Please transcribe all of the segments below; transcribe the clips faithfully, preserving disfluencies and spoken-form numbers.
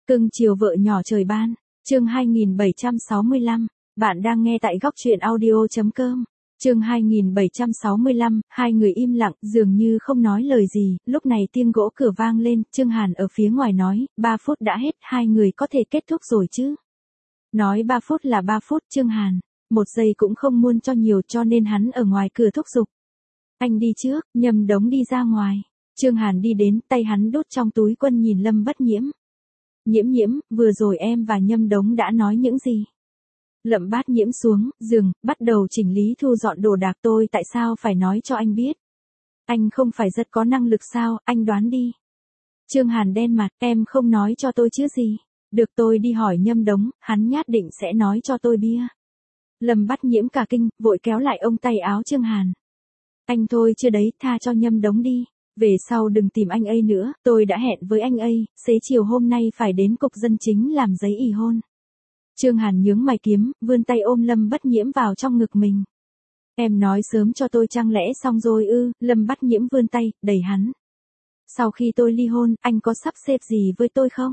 Cưng chiều vợ nhỏ trời ban, chương hai nghìn bảy trăm sáu mươi lăm, bạn đang nghe tại góc truyện audio.com. Chương hai nghìn bảy trăm sáu mươi lăm, hai người im lặng, dường như không nói lời gì, lúc này tiếng gỗ cửa vang lên, Trương Hàn ở phía ngoài nói, ba phút đã hết, hai người có thể kết thúc rồi chứ. Nói ba phút là ba phút, Trương Hàn, một giây cũng không muốn cho nhiều cho nên hắn ở ngoài cửa thúc giục. Anh đi trước, Nhâm Đống đi ra ngoài. Trương Hàn đi đến, tay hắn đút trong túi quần nhìn Lâm Bất Nhiễm. Nhiễm nhiễm, vừa rồi em và Nhâm Đống đã nói những gì? Lâm Bát Nhiễm xuống giường, bắt đầu chỉnh lý thu dọn đồ đạc. Tôi tại sao phải nói cho anh biết? Anh không phải rất có năng lực sao, anh đoán đi. Trương Hàn đen mặt, em không nói cho tôi chứ gì. Được, tôi đi hỏi Nhâm Đống, hắn nhất định sẽ nói cho tôi bia. Lâm Bát Nhiễm cả kinh, vội kéo lại ông tay áo Trương Hàn. Anh thôi chưa đấy, tha cho Nhâm Đống đi. Về sau đừng tìm anh ấy nữa, tôi đã hẹn với anh ấy, xế chiều hôm nay phải đến cục dân chính làm giấy ỷ hôn. Trương Hàn nhướng mày kiếm, vươn tay ôm Lâm Bất Nhiễm vào trong ngực mình. Em nói sớm cho tôi chẳng lẽ xong rồi ư? Lâm Bất Nhiễm vươn tay, đẩy hắn. Sau khi tôi ly hôn, anh có sắp xếp gì với tôi không?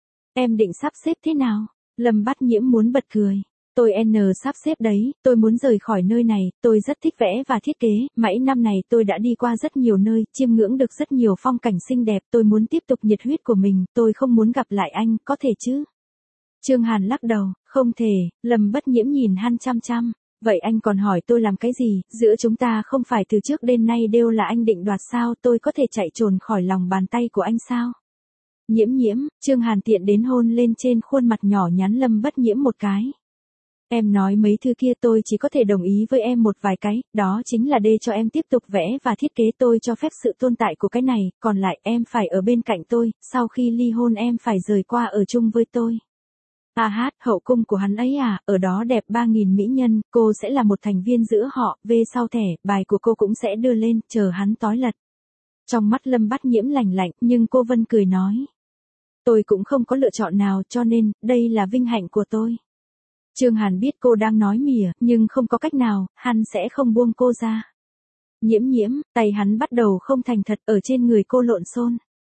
Em định sắp xếp thế nào? Lâm Bất Nhiễm muốn bật cười. Tôi N sắp xếp đấy, tôi muốn rời khỏi nơi này, tôi rất thích vẽ và thiết kế, mãi năm này tôi đã đi qua rất nhiều nơi, chiêm ngưỡng được rất nhiều phong cảnh xinh đẹp, tôi muốn tiếp tục nhiệt huyết của mình, tôi không muốn gặp lại anh, có thể chứ? Trương Hàn lắc đầu, không thể. Lâm Bất Nhiễm nhìn hắn chăm chăm. Vậy anh còn hỏi tôi làm cái gì, giữa chúng ta không phải từ trước đến nay đều là anh định đoạt sao, tôi có thể chạy trốn khỏi lòng bàn tay của anh sao? Nhiễm nhiễm, Trương Hàn tiện đến hôn lên trên khuôn mặt nhỏ nhắn Lâm Bất Nhiễm một cái. Em nói mấy thứ kia tôi chỉ có thể đồng ý với em một vài cái, đó chính là để cho em tiếp tục vẽ và thiết kế, tôi cho phép sự tồn tại của cái này, còn lại em phải ở bên cạnh tôi, sau khi ly hôn em phải rời qua ở chung với tôi. A hát, hậu cung của hắn ấy à, ở đó đẹp ba nghìn mỹ nhân, cô sẽ là một thành viên giữa họ, về sau thẻ, bài của cô cũng sẽ đưa lên, chờ hắn tối lật. Trong mắt Lâm Bát Nhiễm lạnh lạnh, nhưng cô Vân cười nói. Tôi cũng không có lựa chọn nào cho nên, đây là vinh hạnh của tôi. Trương Hàn biết cô đang nói mỉa, nhưng không có cách nào, hắn sẽ không buông cô ra. Nhiễm nhiễm, tay hắn bắt đầu không thành thật ở trên người cô lộn xôn.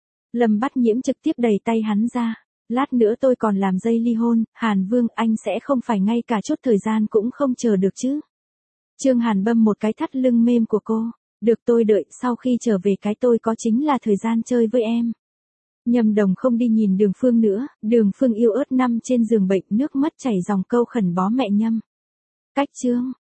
Lâm Bát Nhiễm trực tiếp đẩy tay hắn ra. Lát nữa tôi còn làm dây ly hôn, Hàn Vương anh sẽ không phải ngay cả chút thời gian cũng không chờ được chứ. Trương Hàn bâm một cái thắt lưng mềm của cô. Được, tôi đợi, sau khi trở về cái tôi có chính là thời gian chơi với em. Nhâm Đồng không đi nhìn Đường Phương nữa, Đường Phương yêu ớt nằm trên giường bệnh, nước mắt chảy ròng câu khẩn bó mẹ Nhâm. Cách chương,